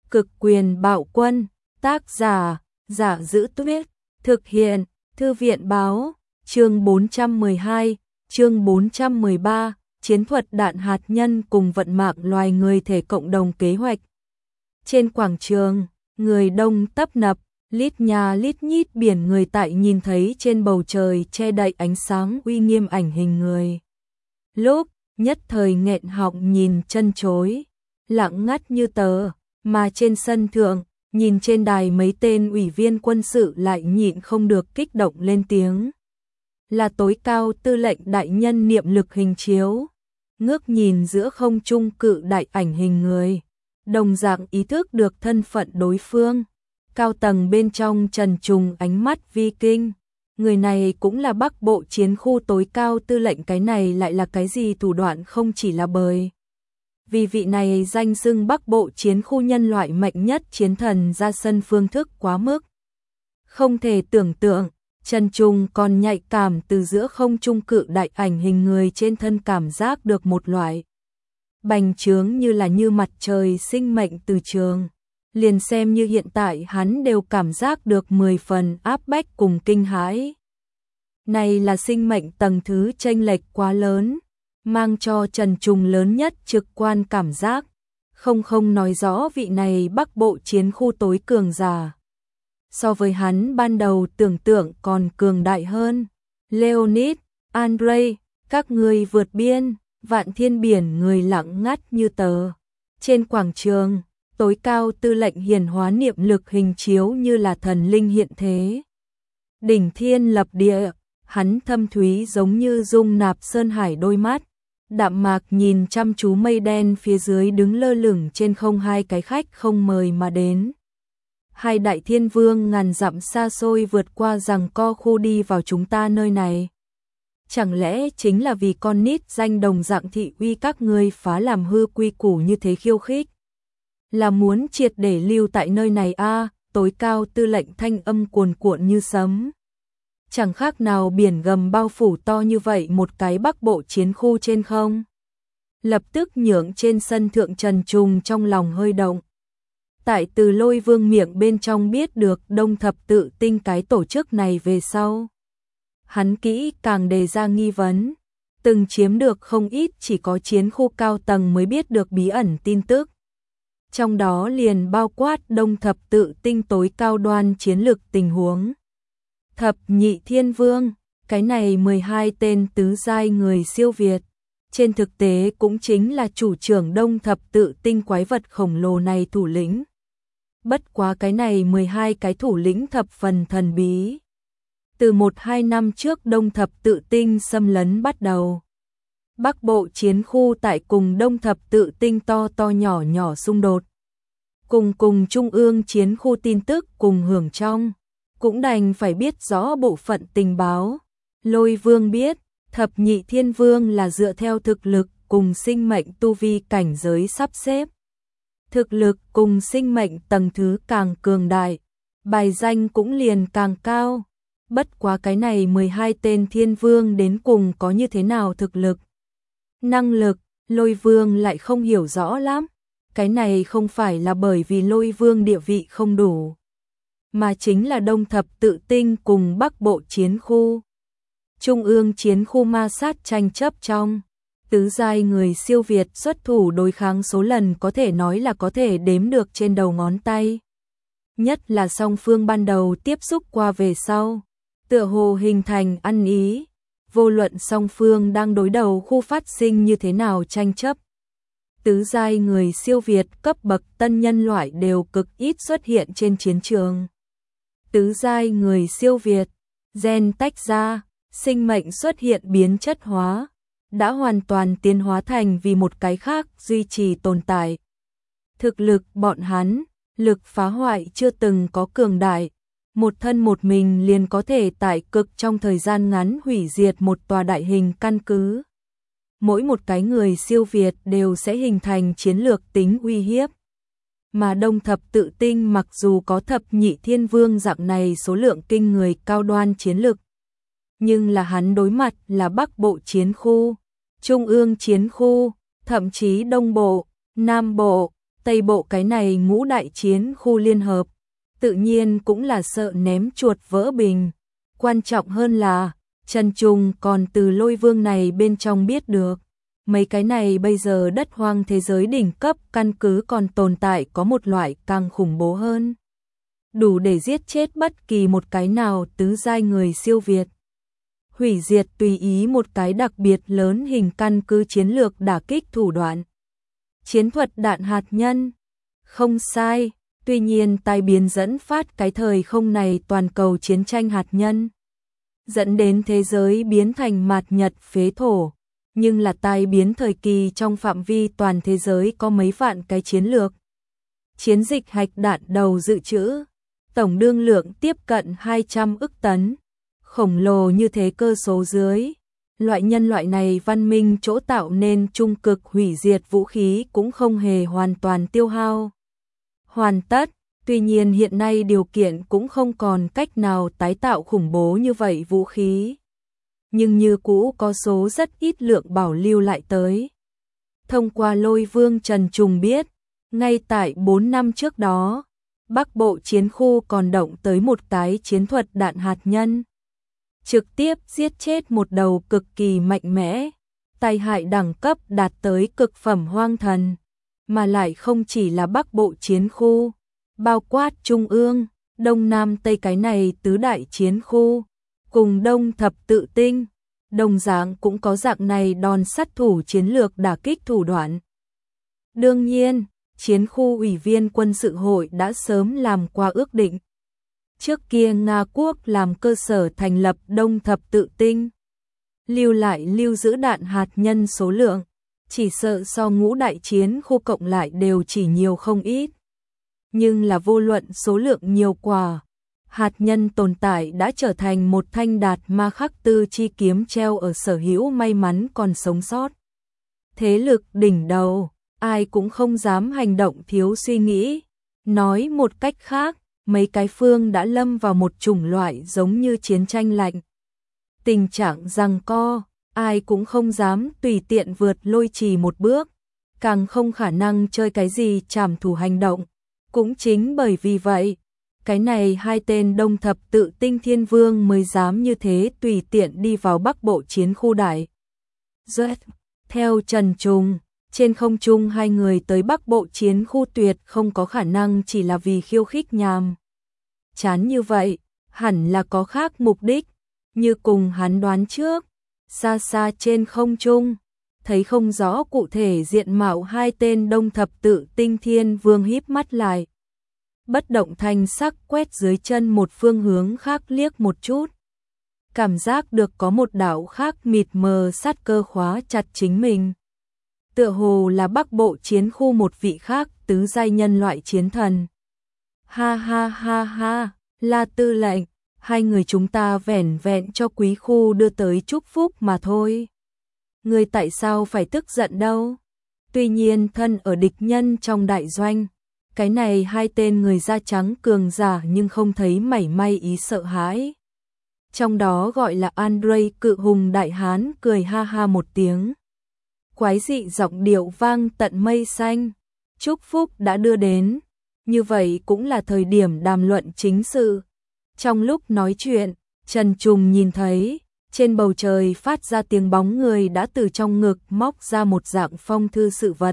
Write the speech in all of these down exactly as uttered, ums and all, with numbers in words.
Cực quyền bạo quân, tác giả, Giả Giữ Tuyết, thực hiện, Thư viện báo, chương bốn trăm mười hai, chương bốn trăm mười ba, chiến thuật đạn hạt nhân cùng vận mạng loài người thể cộng đồng kế hoạch. Trên quảng trường, người đông tấp nập, lít nhà lít nhít biển người tại nhìn thấy trên bầu trời che đậy ánh sáng uy nghiêm ảnh hình người. Lúc nhất thời nghẹn họng nhìn chân chối, lặng ngắt như tờ, mà trên sân thượng, nhìn trên đài mấy tên ủy viên quân sự lại nhịn không được kích động lên tiếng. Là tối cao tư lệnh đại nhân niệm lực hình chiếu, ngước nhìn giữa không trung cự đại ảnh hình người, đồng dạng ý thức được thân phận đối phương. Cao tầng bên trong trần trùng ánh mắt vi kinh, người này cũng là Bắc Bộ chiến khu tối cao tư lệnh, cái này lại là cái gì thủ đoạn, không chỉ là bởi vì vị này danh xưng Bắc Bộ chiến khu nhân loại mạnh nhất chiến thần ra sân phương thức quá mức không thể tưởng tượng, trần trùng còn nhạy cảm từ giữa không trung cự đại ảnh hình người trên thân cảm giác được một loại bành trướng như là như mặt trời sinh mệnh từ trường. Liền xem như hiện tại hắn đều cảm giác được mười phần áp bách cùng kinh hãi. Này là sinh mệnh tầng thứ chênh lệch quá lớn, mang cho Trần Trùng lớn nhất trực quan cảm giác, không không nói rõ vị này Bắc Bộ chiến khu tối cường giả. So với hắn ban đầu tưởng tượng còn cường đại hơn. Leonid, Andrei, các người vượt biên, vạn thiên biển người lặng ngắt như tờ. Trên quảng trường, tối cao tư lệnh hiển hóa niệm lực hình chiếu như là thần linh hiện thế. Đỉnh thiên lập địa, hắn thâm thúy giống như dung nạp sơn hải đôi mắt, đạm mạc nhìn chăm chú mây đen phía dưới đứng lơ lửng trên không hai cái khách không mời mà đến. Hai đại thiên vương ngàn dặm xa xôi vượt qua giằng co khu đi vào chúng ta nơi này. Chẳng lẽ chính là vì con nít danh đồng dạng thị uy các ngươi phá làm hư quy củ như thế khiêu khích? Là muốn triệt để lưu tại nơi này a? À, tối cao tư lệnh thanh âm cuồn cuộn như sấm. Chẳng khác nào biển gầm bao phủ to như vậy một cái Bắc Bộ chiến khu trên không. Lập tức nhượng trên sân thượng Trần Trùng trong lòng hơi động. Tại Từ Lôi Vương miệng bên trong biết được Đông Thập Tự Tinh cái tổ chức này về sau. Hắn kỹ càng đề ra nghi vấn. Từng chiếm được không ít chỉ có chiến khu cao tầng mới biết được bí ẩn tin tức. Trong đó liền bao quát Đông Thập Tự Tinh tối cao đoan chiến lược tình huống. Thập nhị thiên vương, cái này mười hai tên tứ giai người siêu việt. Trên thực tế cũng chính là chủ trưởng Đông Thập Tự Tinh quái vật khổng lồ này thủ lĩnh. Bất quá cái này mười hai cái thủ lĩnh thập phần thần bí. Từ một hai năm trước Đông Thập Tự Tinh xâm lấn bắt đầu. Bắc Bộ chiến khu tại cùng Đông Thập Tự Tinh to to nhỏ nhỏ xung đột. Cùng cùng Trung ương chiến khu tin tức cùng hưởng trong. Cũng đành phải biết rõ bộ phận tình báo. Lôi Vương biết, thập nhị thiên vương là dựa theo thực lực cùng sinh mệnh tu vi cảnh giới sắp xếp. Thực lực cùng sinh mệnh tầng thứ càng cường đại, bài danh cũng liền càng cao. Bất quá cái này mười hai tên thiên vương đến cùng có như thế nào thực lực, năng lực, Lôi Vương lại không hiểu rõ lắm. Cái này không phải là bởi vì Lôi Vương địa vị không đủ, mà chính là Đông Thập Tự Tinh cùng Bắc Bộ chiến khu. Trung ương chiến khu ma sát tranh chấp trong. Tứ giai người siêu việt xuất thủ đối kháng số lần có thể nói là có thể đếm được trên đầu ngón tay. Nhất là song phương ban đầu tiếp xúc qua về sau. Tựa hồ hình thành ăn ý. Vô luận song phương đang đối đầu khu phát sinh như thế nào tranh chấp. Tứ giai người siêu việt cấp bậc tân nhân loại đều cực ít xuất hiện trên chiến trường. Tứ giai người siêu việt, gen tách ra, sinh mệnh xuất hiện biến chất hóa, đã hoàn toàn tiến hóa thành vì một cái khác duy trì tồn tại. Thực lực bọn hắn, lực phá hoại chưa từng có cường đại, một thân một mình liền có thể tại cực trong thời gian ngắn hủy diệt một tòa đại hình căn cứ. Mỗi một cái người siêu việt đều sẽ hình thành chiến lược tính uy hiếp. Mà Đông Thập Tự Tinh mặc dù có thập nhị thiên vương dạng này số lượng kinh người cao đoan chiến lực, nhưng là hắn đối mặt là Bắc Bộ chiến khu, Trung ương chiến khu, thậm chí Đông Bộ, Nam Bộ, Tây Bộ cái này ngũ đại chiến khu liên hợp, tự nhiên cũng là sợ ném chuột vỡ bình. Quan trọng hơn là, Trần Trùng còn từ Lôi Vương này bên trong biết được. Mấy cái này bây giờ đất hoang thế giới đỉnh cấp căn cứ còn tồn tại có một loại càng khủng bố hơn. Đủ để giết chết bất kỳ một cái nào tứ giai người siêu việt. Hủy diệt tùy ý một cái đặc biệt lớn hình căn cứ chiến lược đả kích thủ đoạn. Chiến thuật đạn hạt nhân. Không sai, tuy nhiên tai biến dẫn phát cái thời không này toàn cầu chiến tranh hạt nhân. Dẫn đến thế giới biến thành mạt nhật phế thổ. Nhưng là tai biến thời kỳ trong phạm vi toàn thế giới có mấy vạn cái chiến lược. Chiến dịch hạch đạn đầu dự trữ. Tổng đương lượng tiếp cận hai trăm ức tấn. Khổng lồ như thế cơ số dưới. Loại nhân loại này văn minh chỗ tạo nên trung cực hủy diệt vũ khí cũng không hề hoàn toàn tiêu hao. Hoàn tất, tuy nhiên hiện nay điều kiện cũng không còn cách nào tái tạo khủng bố như vậy vũ khí. Nhưng như cũ có số rất ít lượng bảo lưu lại tới. Thông qua Lôi Vương Trần Trùng biết, ngay tại bốn năm trước đó, Bắc Bộ chiến khu còn động tới một cái chiến thuật đạn hạt nhân. Trực tiếp giết chết một đầu cực kỳ mạnh mẽ, tai hại đẳng cấp đạt tới cực phẩm hoang thần, mà lại không chỉ là Bắc Bộ chiến khu, bao quát Trung ương, Đông Nam Tây cái này tứ đại chiến khu, cùng Đông Thập Tự Tinh, đồng dạng cũng có dạng này đòn sát thủ chiến lược đả kích thủ đoạn. Đương nhiên, chiến khu ủy viên quân sự hội đã sớm làm qua ước định. Trước kia Nga quốc làm cơ sở thành lập Đông Thập Tự Tinh, lưu lại lưu giữ đạn hạt nhân số lượng, chỉ sợ so ngũ đại chiến khu cộng lại đều chỉ nhiều không ít. Nhưng là vô luận số lượng nhiều quả, hạt nhân tồn tại đã trở thành một thanh đạt ma khắc tư chi kiếm treo ở sở hữu may mắn còn sống sót. Thế lực đỉnh đầu, ai cũng không dám hành động thiếu suy nghĩ. Nói một cách khác, mấy cái phương đã lâm vào một chủng loại giống như chiến tranh lạnh. Tình trạng giằng co, ai cũng không dám tùy tiện vượt lôi trì một bước, càng không khả năng chơi cái gì trảm thủ hành động. Cũng chính bởi vì vậy, cái này hai tên Đông Thập Tự Tinh Thiên Vương mới dám như thế tùy tiện đi vào Bắc Bộ chiến khu đại. Duet, theo Trần Trùng, trên không trung hai người tới Bắc Bộ chiến khu tuyệt không có khả năng chỉ là vì khiêu khích nhàm chán như vậy, hẳn là có khác mục đích, như cùng hắn đoán trước, xa xa trên không trung, thấy không rõ cụ thể diện mạo hai tên Đông Thập Tự Tinh Thiên Vương híp mắt lại. Bất động thanh sắc quét dưới chân một phương hướng khác liếc một chút. Cảm giác được có một đạo khác mịt mờ sát cơ khóa chặt chính mình. Tựa hồ là Bắc Bộ chiến khu một vị khác tứ giai nhân loại chiến thần. Ha ha ha ha, La Tư lệnh, hai người chúng ta vẻn vẹn cho quý khu đưa tới chúc phúc mà thôi. Người tại sao phải tức giận đâu? Tuy nhiên thân ở địch nhân trong đại doanh, cái này hai tên người da trắng cường giả nhưng không thấy mảy may ý sợ hãi. Trong đó gọi là Andrei cự hùng đại hán cười ha ha một tiếng. Quái dị giọng điệu vang tận mây xanh, chúc phúc đã đưa đến, như vậy cũng là thời điểm đàm luận chính sự. Trong lúc nói chuyện, Trần Trùng nhìn thấy, trên bầu trời phát ra tiếng bóng người đã từ trong ngực móc ra một dạng phong thư sự vật.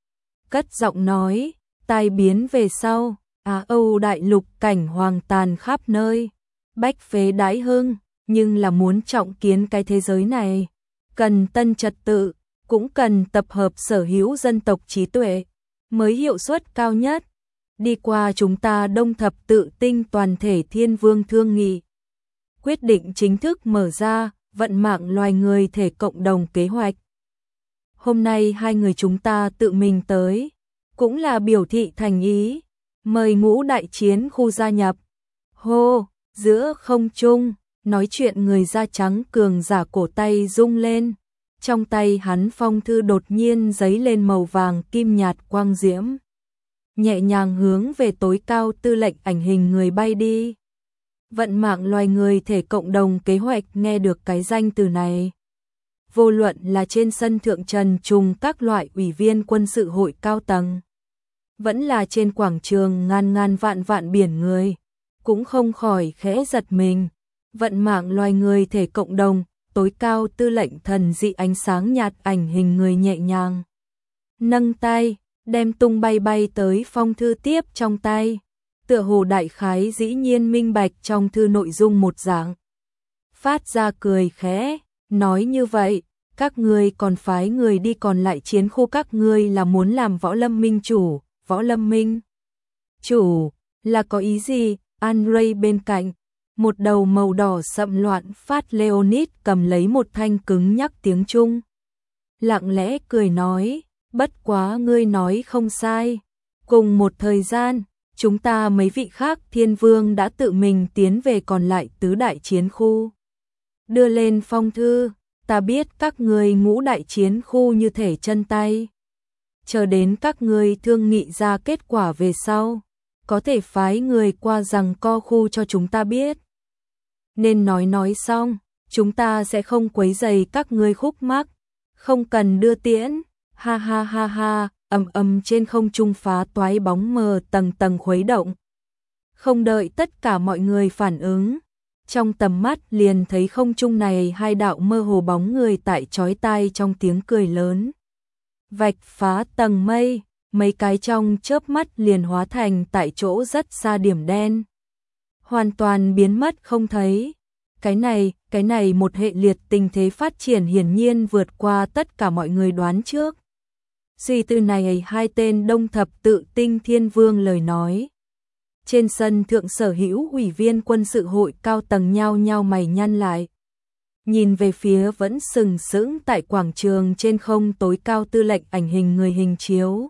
Cất giọng nói, tai biến về sau, Á Âu đại lục cảnh hoàng tàn khắp nơi, bách phế đái hưng, nhưng là muốn trọng kiến cái thế giới này, cần tân trật tự, cũng cần tập hợp sở hữu dân tộc trí tuệ, mới hiệu suất cao nhất. Đi qua chúng ta Đông Thập Tự Tinh toàn thể thiên vương thương nghị. Quyết định chính thức mở ra, vận mạng loài người thể cộng đồng kế hoạch. Hôm nay hai người chúng ta tự mình tới, cũng là biểu thị thành ý, mời ngũ đại chiến khu gia nhập. Hô, giữa không trung, nói chuyện người da trắng cường giả cổ tay rung lên. Trong tay hắn phong thư đột nhiên giấy lên màu vàng kim nhạt quang diễm. Nhẹ nhàng hướng về tối cao tư lệnh ảnh hình người bay đi. Vận mạng loài người thể cộng đồng kế hoạch nghe được cái danh từ này. Vô luận là trên sân thượng Trần Trùng các loại ủy viên quân sự hội cao tầng, vẫn là trên quảng trường ngàn ngàn vạn vạn biển người, cũng không khỏi khẽ giật mình. Vận mạng loài người thể cộng đồng, tối cao tư lệnh thần dị ánh sáng nhạt ảnh hình người nhẹ nhàng nâng tay, đem tung bay bay tới phong thư tiếp trong tay, tựa hồ đại khái dĩ nhiên minh bạch trong thư nội dung một dạng. Phát ra cười khẽ, nói như vậy, các ngươi còn phái người đi còn lại chiến khu, các ngươi là muốn làm võ lâm minh chủ, võ lâm minh chủ là có ý gì? Andrei bên cạnh, một đầu màu đỏ sậm loạn phát Leonid cầm lấy một thanh cứng nhắc tiếng Trung. Lặng lẽ cười nói, bất quá ngươi nói không sai. Cùng một thời gian, chúng ta mấy vị khác thiên vương đã tự mình tiến về còn lại tứ đại chiến khu. Đưa lên phong thư, ta biết các ngươi ngũ đại chiến khu như thể chân tay. Chờ đến các ngươi thương nghị ra kết quả về sau, có thể phái người qua rằng co khu cho chúng ta biết. Nên nói nói xong, chúng ta sẽ không quấy rầy các ngươi khúc mắc, không cần đưa tiễn. Ha ha ha ha, ầm ầm trên không trung phá toái bóng mờ tầng tầng khuấy động. Không đợi tất cả mọi người phản ứng, trong tầm mắt liền thấy không trung này hai đạo mơ hồ bóng người tại chói tai trong tiếng cười lớn. Vạch phá tầng mây, mấy cái trong chớp mắt liền hóa thành tại chỗ rất xa điểm đen. Hoàn toàn biến mất không thấy. Cái này, cái này một hệ liệt tình thế phát triển hiển nhiên vượt qua tất cả mọi người đoán trước. Suy tư này hai tên đông thập tự tinh thiên vương lời nói. Trên sân thượng sở hữu ủy viên quân sự hội cao tầng nhao nhao mày nhăn lại. Nhìn về phía vẫn sừng sững tại quảng trường trên không tối cao tư lệnh ảnh hình người hình chiếu.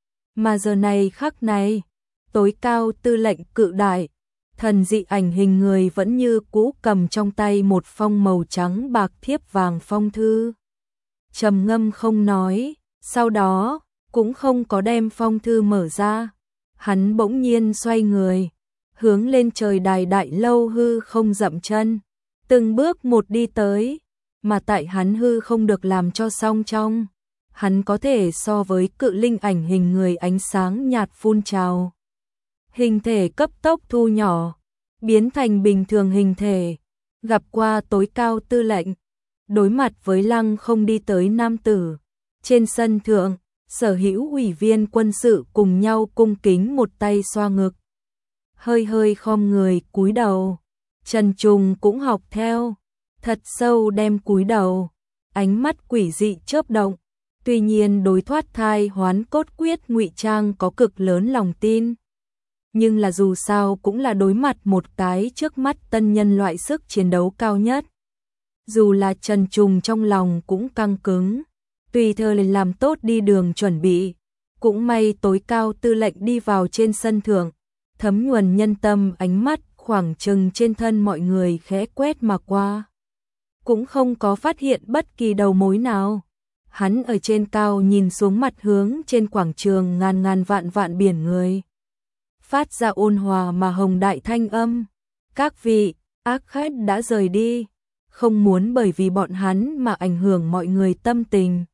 Mà giờ này khắc này, tối cao tư lệnh cự đại, thần dị ảnh hình người vẫn như cũ cầm trong tay một phong màu trắng bạc thiếp vàng phong thư. Trầm ngâm không nói, sau đó cũng không có đem phong thư mở ra. Hắn bỗng nhiên xoay người, hướng lên trời đài đại lâu hư không dậm chân, từng bước một đi tới, mà tại hắn hư không được làm cho song trong, hắn có thể so với cự linh ảnh hình người ánh sáng nhạt phun trào. Hình thể cấp tốc thu nhỏ, biến thành bình thường hình thể, gặp qua tối cao tư lệnh, đối mặt với lăng không đi tới nam tử. Trên sân thượng, sở hữu ủy viên quân sự cùng nhau cung kính một tay xoa ngực. Hơi hơi khom người cúi đầu, Trần Trùng cũng học theo, thật sâu đem cúi đầu, ánh mắt quỷ dị chớp động. Tuy nhiên đối thoát thai hoán cốt quyết ngụy trang có cực lớn lòng tin. Nhưng là dù sao cũng là đối mặt một cái trước mắt tân nhân loại sức chiến đấu cao nhất. Dù là Trần Trùng trong lòng cũng căng cứng, tùy thời làm tốt đi đường chuẩn bị. Cũng may tối cao tư lệnh đi vào trên sân thượng, thấm nhuần nhân tâm ánh mắt khoảng chừng trên thân mọi người khẽ quét mà qua. Cũng không có phát hiện bất kỳ đầu mối nào. Hắn ở trên cao nhìn xuống mặt hướng trên quảng trường ngàn ngàn vạn vạn biển người. Phát ra ôn hòa mà hồng đại thanh âm. Các vị, ác khách đã rời đi, không muốn bởi vì bọn hắn mà ảnh hưởng mọi người tâm tình.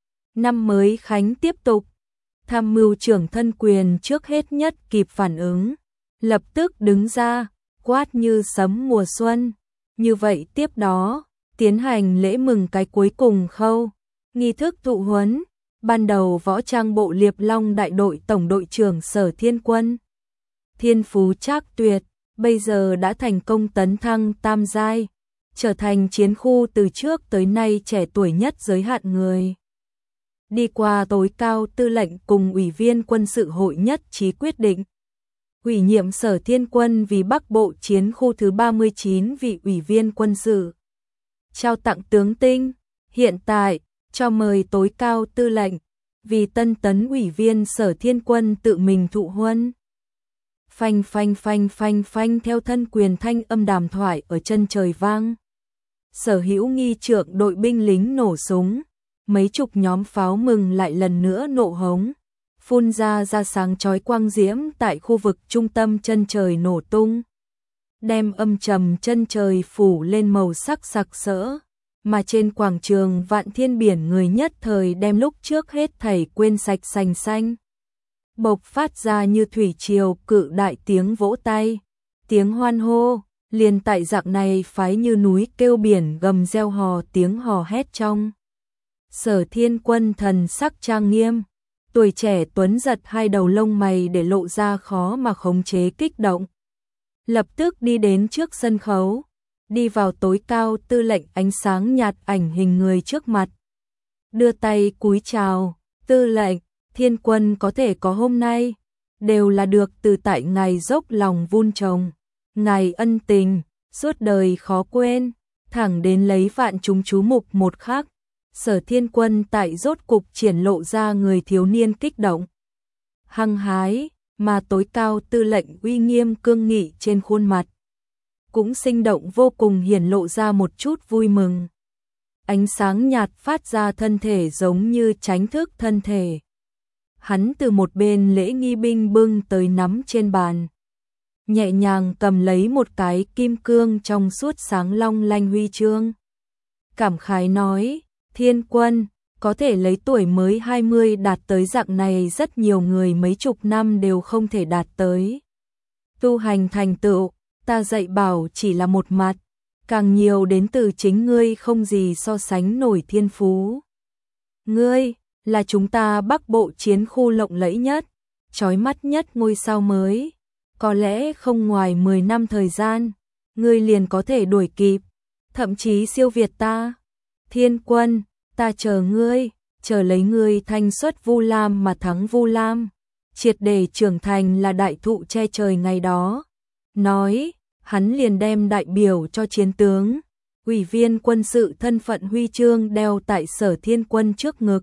Năm mới khánh tiếp tục, tham mưu trưởng thân quyền trước hết nhất kịp phản ứng, lập tức đứng ra, quát như sấm mùa xuân. Như vậy tiếp đó, tiến hành lễ mừng cái cuối cùng khâu. Nghi thức thụ huấn, ban đầu võ trang bộ Liệp Long đại đội tổng đội trưởng Sở Thiên Quân. Thiên phú trác tuyệt, bây giờ đã thành công tấn thăng tam giai, trở thành chiến khu từ trước tới nay trẻ tuổi nhất giới hạn người. Đi qua tối cao tư lệnh cùng ủy viên quân sự hội nhất trí quyết định. Ủy nhiệm Sở Thiên Quân vì Bắc Bộ chiến khu thứ ba mươi chín vị ủy viên quân sự. Trao tặng tướng tinh, hiện tại cho mời tối cao tư lệnh, vì tân tấn ủy viên Sở Thiên Quân tự mình thụ huân. Phanh phanh phanh phanh phanh theo thân quyền thanh âm đàm thoại ở chân trời vang. Sở hữu nghi trượng đội binh lính nổ súng, mấy chục nhóm pháo mừng lại lần nữa nổ hống, phun ra ra sáng chói quang diễm tại khu vực trung tâm chân trời nổ tung. Đem âm trầm chân trời phủ lên màu sắc sặc sỡ. Mà trên quảng trường vạn thiên biển người nhất thời đem lúc trước hết thảy quên sạch sành xanh. bộc phát ra như thủy triều cự đại tiếng vỗ tay, tiếng hoan hô, liền tại dạng này phái như núi kêu biển gầm reo hò tiếng hò hét trong. Sở Thiên Quân thần sắc trang nghiêm, tuổi trẻ tuấn giật hai đầu lông mày để lộ ra khó mà khống chế kích động. Lập tức đi đến trước sân khấu, đi vào tối cao tư lệnh ánh sáng nhạt ảnh hình người trước mặt. Đưa tay cúi chào, tư lệnh, Thiên Quân có thể có hôm nay, đều là được từ tại ngài dốc lòng vun trồng, ngài ân tình, suốt đời khó quên, thẳng đến lấy vạn chúng chú mục một khắc. Sở Thiên Quân tại rốt cục triển lộ ra người thiếu niên kích động, hăng hái, mà tối cao tư lệnh uy nghiêm cương nghị trên khuôn mặt. Cũng sinh động vô cùng hiển lộ ra một chút vui mừng. Ánh sáng nhạt phát ra thân thể giống như tránh thức thân thể. Hắn từ một bên lễ nghi binh bưng tới nắm trên bàn. Nhẹ nhàng cầm lấy một cái kim cương trong suốt sáng long lanh huy chương. Cảm khái nói, Thiên Quân, có thể lấy tuổi mới hai mươi đạt tới dạng này rất nhiều người mấy chục năm đều không thể đạt tới. Tu hành thành tựu, ta dạy bảo chỉ là một mặt, càng nhiều đến từ chính ngươi không gì so sánh nổi thiên phú. Ngươi, là chúng ta Bắc Bộ chiến khu lộng lẫy nhất, chói mắt nhất ngôi sao mới. Có lẽ không ngoài mười năm thời gian, ngươi liền có thể đuổi kịp, thậm chí siêu việt ta. Thiên Quân, ta chờ ngươi, chờ lấy ngươi thanh xuất Vu Lam mà thắng Vu Lam, triệt để trưởng thành là đại thụ che trời ngày đó. Nói, hắn liền đem đại biểu cho chiến tướng, ủy viên quân sự thân phận huy chương đeo tại Sở Thiên Quân trước ngực.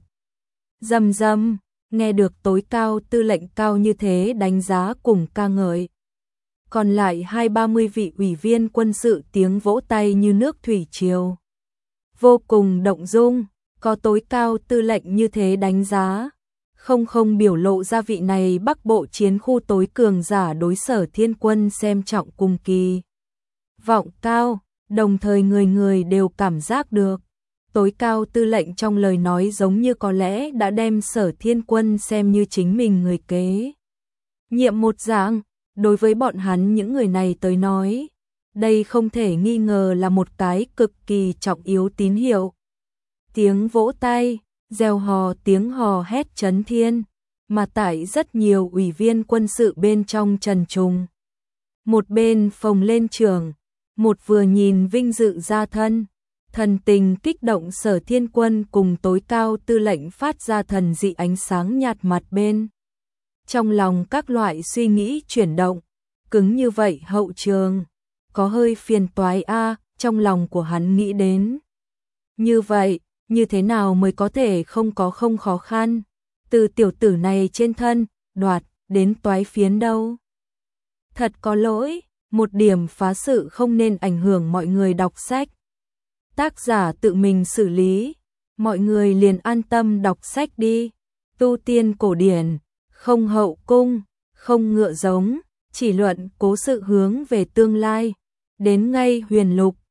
Rầm rầm, nghe được tối cao tư lệnh cao như thế đánh giá cùng ca ngợi. Còn lại hai ba mươi vị ủy viên quân sự tiếng vỗ tay như nước thủy triều. Vô cùng động dung, có tối cao tư lệnh như thế đánh giá. Không không biểu lộ ra vị này Bắc Bộ chiến khu tối cường giả đối Sở Thiên Quân xem trọng cùng kỳ. Vọng cao, đồng thời người người đều cảm giác được. Tối cao tư lệnh trong lời nói giống như có lẽ đã đem Sở Thiên Quân xem như chính mình người kế nhiệm một dạng. Đối với bọn hắn những người này tới nói, đây không thể nghi ngờ là một cái cực kỳ trọng yếu tín hiệu. Tiếng vỗ tay, reo hò tiếng hò hét chấn thiên, mà tại rất nhiều ủy viên quân sự bên trong trần trùng. Một bên phồng lên trường, một vừa nhìn vinh dự ra thân, thần tình kích động Sở Thiên Quân cùng tối cao tư lệnh phát ra thần dị ánh sáng nhạt mặt bên. Trong lòng các loại suy nghĩ chuyển động, cứng như vậy hậu trường, có hơi phiền toái a, trong lòng của hắn nghĩ đến. Như vậy, như thế nào mới có thể không có không khó khăn, từ tiểu tử này trên thân, đoạt, đến toái phiến đâu. Thật có lỗi, một điểm phá sự không nên ảnh hưởng mọi người đọc sách. Tác giả tự mình xử lý, mọi người liền an tâm đọc sách đi. Tu tiên cổ điển, không hậu cung, không ngựa giống, chỉ luận cố sự hướng về tương lai, đến ngay huyền lục,